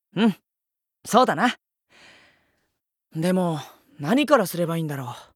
うん、そうだな。でも何からすればいいんだろう。